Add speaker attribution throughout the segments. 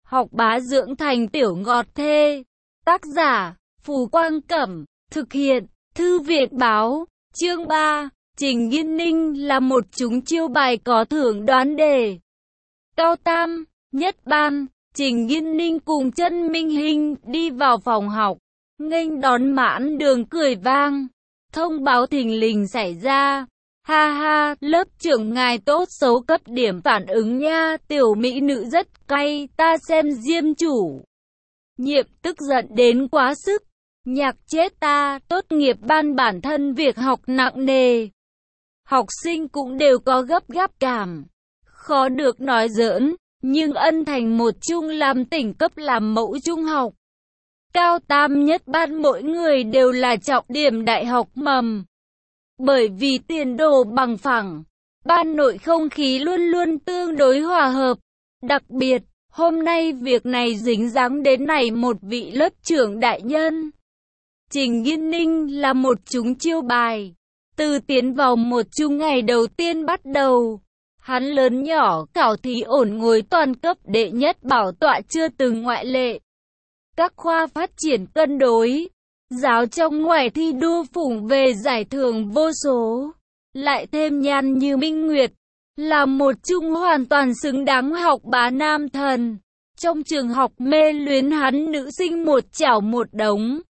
Speaker 1: Học bá dưỡng thành tiểu ngọt thê. Tác giả, Phù Quang Cẩm. Thực hiện, Thư viện báo. Chương 3. Trình Nghiên Ninh là một chúng chiêu bài có thưởng đoán đề. Cao tam, nhất ban, Trình Nghiên Ninh cùng Chân Minh Hinh đi vào phòng học. Nghênh đón mãn đường cười vang. Thông báo thình lình xảy ra. Ha ha, lớp trưởng ngài tốt xấu cấp điểm phản ứng nha, tiểu mỹ nữ rất cay, ta xem diêm chủ nhiệm tức giận đến quá sức. Nhạc chết ta, tốt nghiệp ban bản thân việc học nặng nề. Học sinh cũng đều có gấp gáp cảm. Khó được nói giỡn, nhưng ân thành một trung làm tỉnh cấp làm mẫu trung học. Cao tam nhất ban mỗi người đều là trọng điểm đại học mầm. Bởi vì tiền đồ bằng phẳng, ban nội không khí luôn luôn tương đối hòa hợp. Đặc biệt, hôm nay việc này dính dáng đến này một vị lớp trưởng đại nhân. Trình Nghiên Ninh là một chúng chiêu bài. Từ tiến vào một trung ngày đầu tiên bắt đầu, hắn lớn nhỏ khảo thí ổn ngồi toàn cấp đệ nhất bảo tọa chưa từng ngoại lệ. Các khoa phát triển cân đối, giáo trong ngoài thi đua phủng về giải thưởng vô số. Lại thêm Nhan Như Minh Nguyệt, là một trung hoàn toàn xứng đáng học bá nam thần. Trong trường học mê luyến hắn nữ sinh một chảo một đống.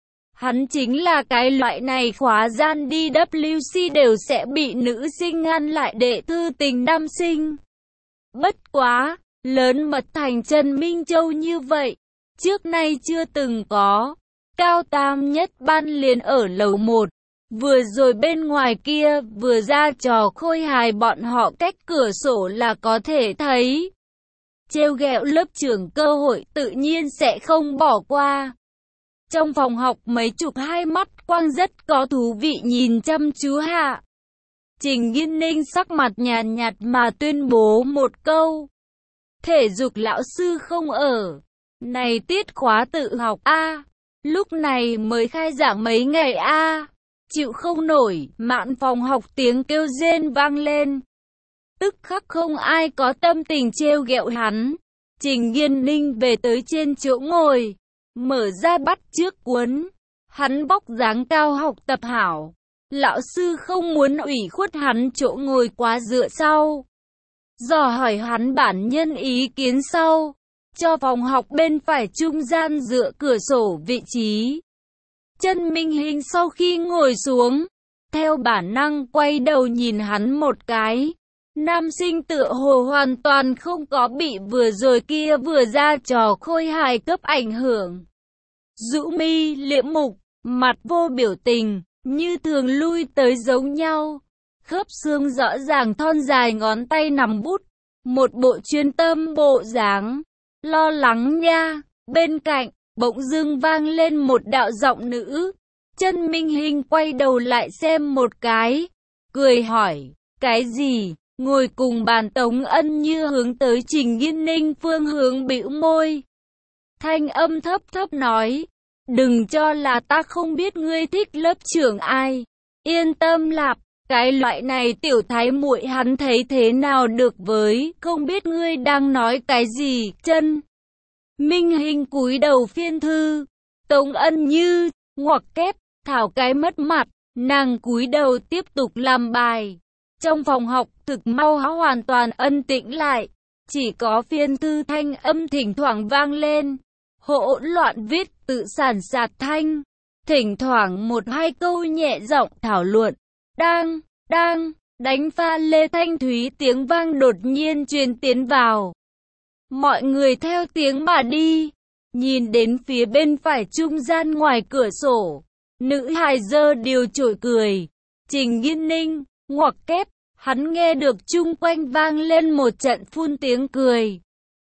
Speaker 1: Hắn chính là cái loại này khóa gian đi WC đều sẽ bị nữ sinh ngăn lại để thư tình nam sinh. Bất quá, lớn mật thành Trần Minh Châu như vậy, trước nay chưa từng có. Cao tam nhất ban liền ở lầu 1, vừa rồi bên ngoài kia vừa ra trò khôi hài bọn họ cách cửa sổ là có thể thấy. Trêu ghẹo lớp trưởng cơ hội tự nhiên sẽ không bỏ qua. Trong phòng học mấy chục hai mắt quang rất có thú vị nhìn chăm chú hạ. Trình Nghiên Ninh sắc mặt nhàn nhạt mà tuyên bố một câu. Thể dục lão sư không ở. Này tiết khóa tự học a, lúc này mới khai giảng mấy ngày a. Chịu không nổi, mạn phòng học tiếng kêu rên vang lên. Tức khắc không ai có tâm tình trêu ghẹo hắn. Trình Nghiên Ninh về tới trên chỗ ngồi, mở ra bắt trước cuốn. Hắn vóc dáng cao học tập hảo. Lão sư không muốn ủy khuất hắn chỗ ngồi quá dựa sau. Dò hỏi hắn bản nhân ý kiến sau. Cho phòng học bên phải trung gian dựa cửa sổ vị trí. Chân Minh Hinh sau khi ngồi xuống, theo bản năng quay đầu nhìn hắn một cái. Nam sinh tựa hồ hoàn toàn không có bị vừa rồi kia vừa ra trò khôi hài cấp ảnh hưởng. Rũ mi liễm mục, mặt vô biểu tình, như thường lui tới giống nhau. Khớp xương rõ ràng thon dài ngón tay nắm bút, một bộ chuyên tâm bộ dáng. Lo lắng nha. Bên cạnh, bỗng dưng vang lên một đạo giọng nữ. Chân Minh Hinh quay đầu lại xem một cái, cười hỏi, cái gì? Ngồi cùng bàn Tống Ân Như hướng tới Trình Nghiên Ninh phương hướng bĩu môi. Thanh âm thấp thấp nói, đừng cho là ta không biết ngươi thích lớp trưởng ai. Yên tâm lạp, cái loại này tiểu thái muội hắn thấy thế nào được với, không biết ngươi đang nói cái gì. Chân Minh Hinh cúi đầu phiên thư. Tống Ân Như ngoặc kép, thảo cái mất mặt, nàng cúi đầu tiếp tục làm bài. Trong phòng học thực mau hoàn toàn ân tĩnh lại, chỉ có phiên thư thanh âm thỉnh thoảng vang lên, hỗn loạn viết tự sản sạt thanh, thỉnh thoảng một hai câu nhẹ giọng thảo luận. Đang, đánh pha lê thanh thúy tiếng vang đột nhiên truyền tiến vào. Mọi người theo tiếng mà đi, nhìn đến phía bên phải trung gian ngoài cửa sổ, nữ hài giơ điều chổi cười. Trình Nghiên Ninh ngoặc kép, hắn nghe được chung quanh vang lên một trận phun tiếng cười.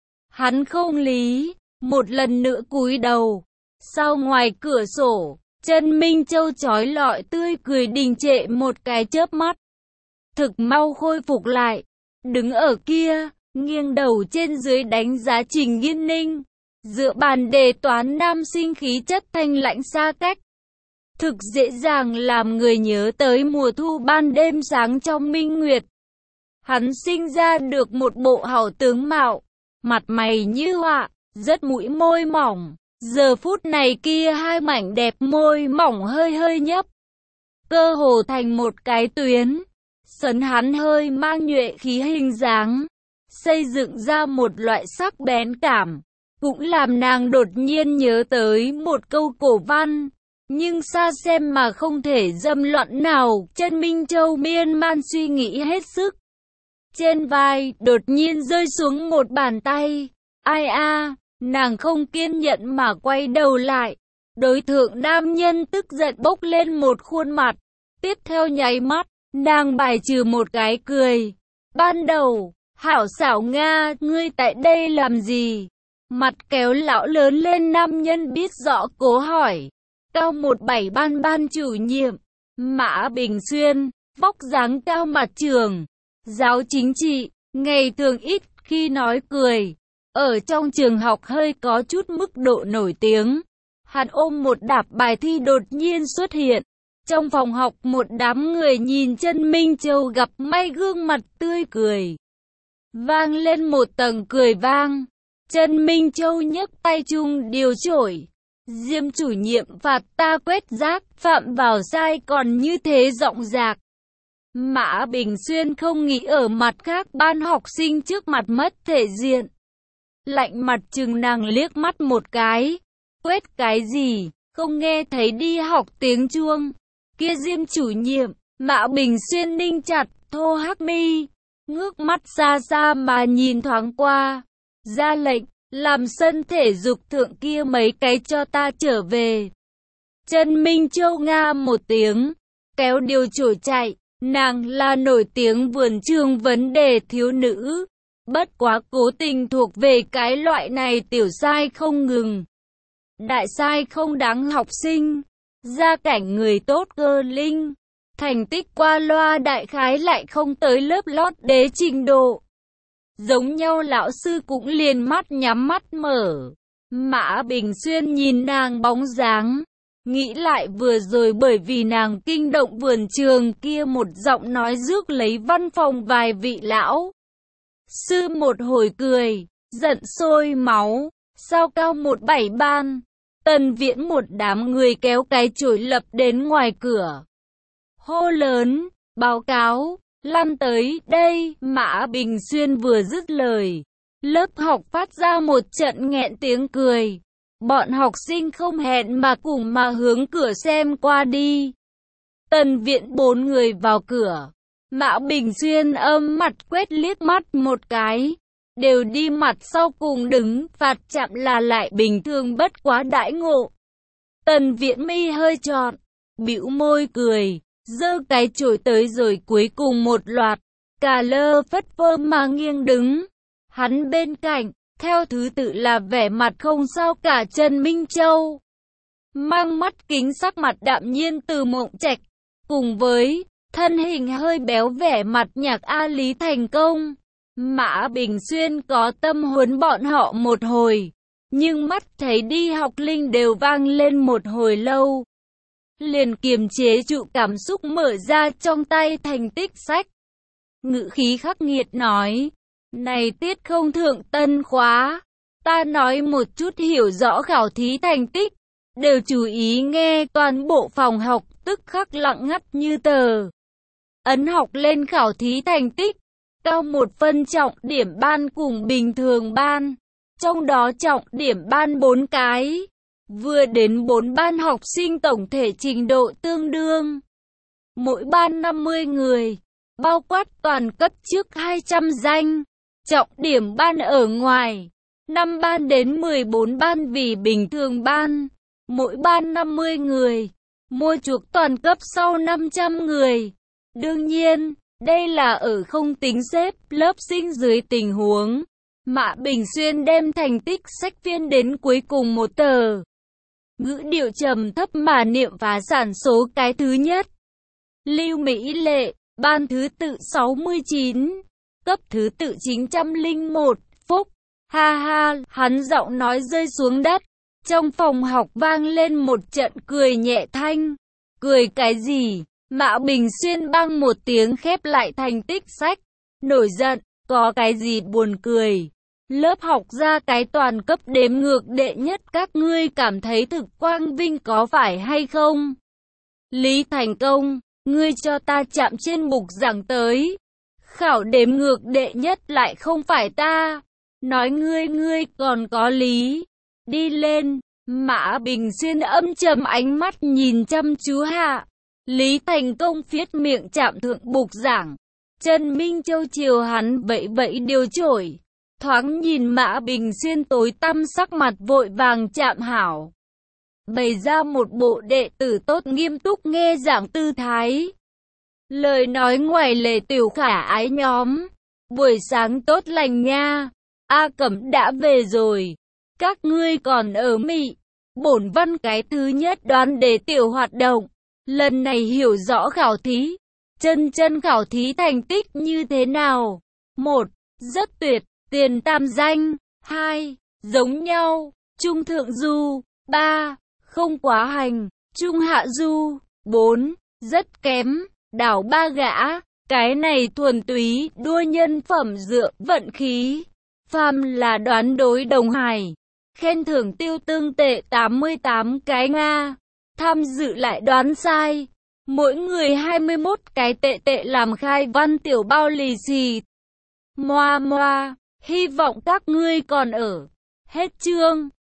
Speaker 1: Hắn không lý, một lần nữa cúi đầu. Sau ngoài cửa sổ, Chân Minh Châu chói lọi tươi cười đình trệ một cái chớp mắt. Thực mau khôi phục lại, đứng ở kia, nghiêng đầu trên dưới đánh giá Trình Nghiên Ninh. Dựa bàn đề toán nam sinh khí chất thanh lãnh xa cách. Thực dễ dàng làm người nhớ tới mùa thu ban đêm sáng trong minh nguyệt. Hắn sinh ra được một bộ hảo tướng mạo, mặt mày như họa, rất mũi môi mỏng. Giờ phút này kia hai mảnh đẹp môi mỏng hơi hơi nhấp, cơ hồ thành một cái tuyến. Sấn hắn hơi mang nhuệ khí hình dáng, xây dựng ra một loại sắc bén cảm, cũng làm nàng đột nhiên nhớ tới một câu cổ văn. Nhưng xa xem mà không thể dâm loạn nào. Chân Minh Châu miên man suy nghĩ hết sức. Trên vai đột nhiên rơi xuống một bàn tay. Ai a, nàng không kiên nhẫn mà quay đầu lại. Đối tượng nam nhân tức giận bốc lên một khuôn mặt. Tiếp theo nháy mắt, nàng bài trừ một cái cười. Ban đầu, hảo xảo Nga, ngươi tại đây làm gì? Mặt kéo lão lớn lên nam nhân biết rõ cố hỏi. Cao 17 ban chủ nhiệm, Mã Bình Xuyên, vóc dáng cao mặt trường, giáo chính trị, ngày thường ít khi nói cười. Ở trong trường học hơi có chút mức độ nổi tiếng. Hắn ôm một đạp bài thi đột nhiên xuất hiện. Trong phòng học một đám người nhìn Chân Minh Châu gặp may gương mặt tươi cười. Vang lên một tầng cười vang. Chân Minh Châu nhấc tay chung điều chổi. Diêm chủ nhiệm phạt ta quét rác, phạm vào sai còn như thế rộng rạc. Mã Bình Xuyên không nghĩ ở mặt khác ban học sinh trước mặt mất thể diện. Lạnh mặt chừng nàng liếc mắt một cái. Quét cái gì, không nghe thấy đi học tiếng chuông. Kia Diêm chủ nhiệm, Mã Bình Xuyên ninh chặt, thô hắc mi. Ngước mắt xa xa mà nhìn thoáng qua. Ra lệnh, làm sân thể dục thượng kia mấy cái cho ta trở về. Chân Minh Châu nga một tiếng, kéo điều chổi chạy. Nàng là nổi tiếng vườn trường vấn đề thiếu nữ. Bất quá cố tình thuộc về cái loại này tiểu sai không ngừng. Đại sai không đáng học sinh. Gia cảnh người tốt cơ linh. Thành tích qua loa đại khái lại không tới lớp lót đế trình độ. Giống nhau lão sư cũng liền mắt nhắm mắt mở. Mã Bình Xuyên nhìn nàng bóng dáng. Nghĩ lại vừa rồi bởi vì nàng kinh động vườn trường kia một giọng nói rước lấy văn phòng vài vị lão sư một hồi cười, giận sôi máu. Sao Cao 17 ban, Tần Viễn một đám người kéo cái chổi lập đến ngoài cửa. Hô lớn, báo cáo, lăn tới đây. Mã Bình Xuyên vừa dứt lời, lớp học phát ra một trận nghẹn tiếng cười. Bọn học sinh không hẹn mà cùng mà hướng cửa xem qua đi. Tần Viễn 4 người vào cửa. Mã Bình Xuyên âm mặt quét liếc mắt một cái. Đều đi mặt sau cùng đứng, phạt chạm là lại bình thường bất quá đãi ngộ. Tần Viễn mi hơi trọn, bĩu môi cười, giơ cái chổi tới rồi cuối cùng một loạt. Cả lơ phất phơ mà nghiêng đứng. Hắn bên cạnh, theo thứ tự là vẻ mặt không sao cả Chân Minh Châu. Mang mắt kính sắc mặt đạm nhiên Từ Mộng Trạch. Cùng với thân hình hơi béo vẻ mặt nhạc A Lý Thành Công. Mã Bình Xuyên có tâm huấn bọn họ một hồi. Nhưng mắt thấy đi học linh đều vang lên một hồi lâu. Liền kiềm chế trụ cảm xúc mở ra trong tay thành tích sách. Ngữ khí khắc nghiệt nói. Này tiết không thượng tân khóa. Ta nói một chút hiểu rõ khảo thí thành tích. Đều chú ý nghe. Toàn bộ phòng học tức khắc lặng ngắt như tờ. Ấn học lên khảo thí thành tích. Cao một phân trọng điểm ban cùng bình thường ban. Trong đó trọng điểm ban 4 cái. Vừa đến 4 ban học sinh tổng thể trình độ tương đương. Mỗi ban 50 người. Bao quát toàn cấp trước 200 danh. Trọng điểm ban ở ngoài. 5 ban đến 14 ban vì bình thường ban. Mỗi ban 50 người. Mua chuộc toàn cấp sau 500 người. Đương nhiên, đây là ở không tính xếp lớp sinh dưới tình huống. Mã Bình Xuyên đem thành tích sách phiên đến cuối cùng một tờ. Ngữ điệu trầm thấp mà niệm phá sản số cái thứ nhất. Lưu Mỹ Lệ, ban thứ tự 69, cấp thứ tự 901, Phúc. Ha ha, hắn giọng nói rơi xuống đất. Trong phòng học vang lên một trận cười nhẹ thanh. Cười cái gì? Mã Bình Xuyên băng một tiếng khép lại thành tích sách. Nổi giận, có cái gì buồn cười? Lớp học ra cái toàn cấp đếm ngược đệ nhất các ngươi cảm thấy thực quang vinh có phải hay không? Lý Thành Công, ngươi cho ta chạm trên bục giảng tới. Khảo đếm ngược đệ nhất lại không phải ta. Nói ngươi còn có lý. Đi lên, Mã Bình Xuyên âm trầm ánh mắt nhìn chăm chú hạ. Lý Thành Công phiết miệng chạm thượng bục giảng. Trần Minh Châu chiều hắn vẫy điều chổi. Thoáng nhìn Mã Bình Xuyên tối tăm sắc mặt vội vàng chạm hảo. Bày ra một bộ đệ tử tốt nghiêm túc nghe giảng tư thái. Lời nói ngoài lề tiểu khả ái nhóm. Buổi sáng tốt lành nha. A Cẩm đã về rồi. Các ngươi còn ở Mỹ. Bổn văn cái thứ nhất đoán đề tiểu hoạt động. Lần này hiểu rõ khảo thí. Chân khảo thí thành tích như thế nào? 1. Rất tuyệt. Tiền tam danh. 2. Giống nhau. Trung thượng du. 3. Không quá hành. Trung hạ du. 4. Rất kém. Đảo ba gã. Cái này thuần túy đua nhân phẩm dựa vận khí. Phàm là đoán đối đồng hải. Khen thưởng tiêu tương tệ 88 cái Nga. Tham dự lại đoán sai. Mỗi người 21 cái tệ làm khai văn tiểu bao lì xì. Moa, hy vọng các ngươi còn ở. Hết chương.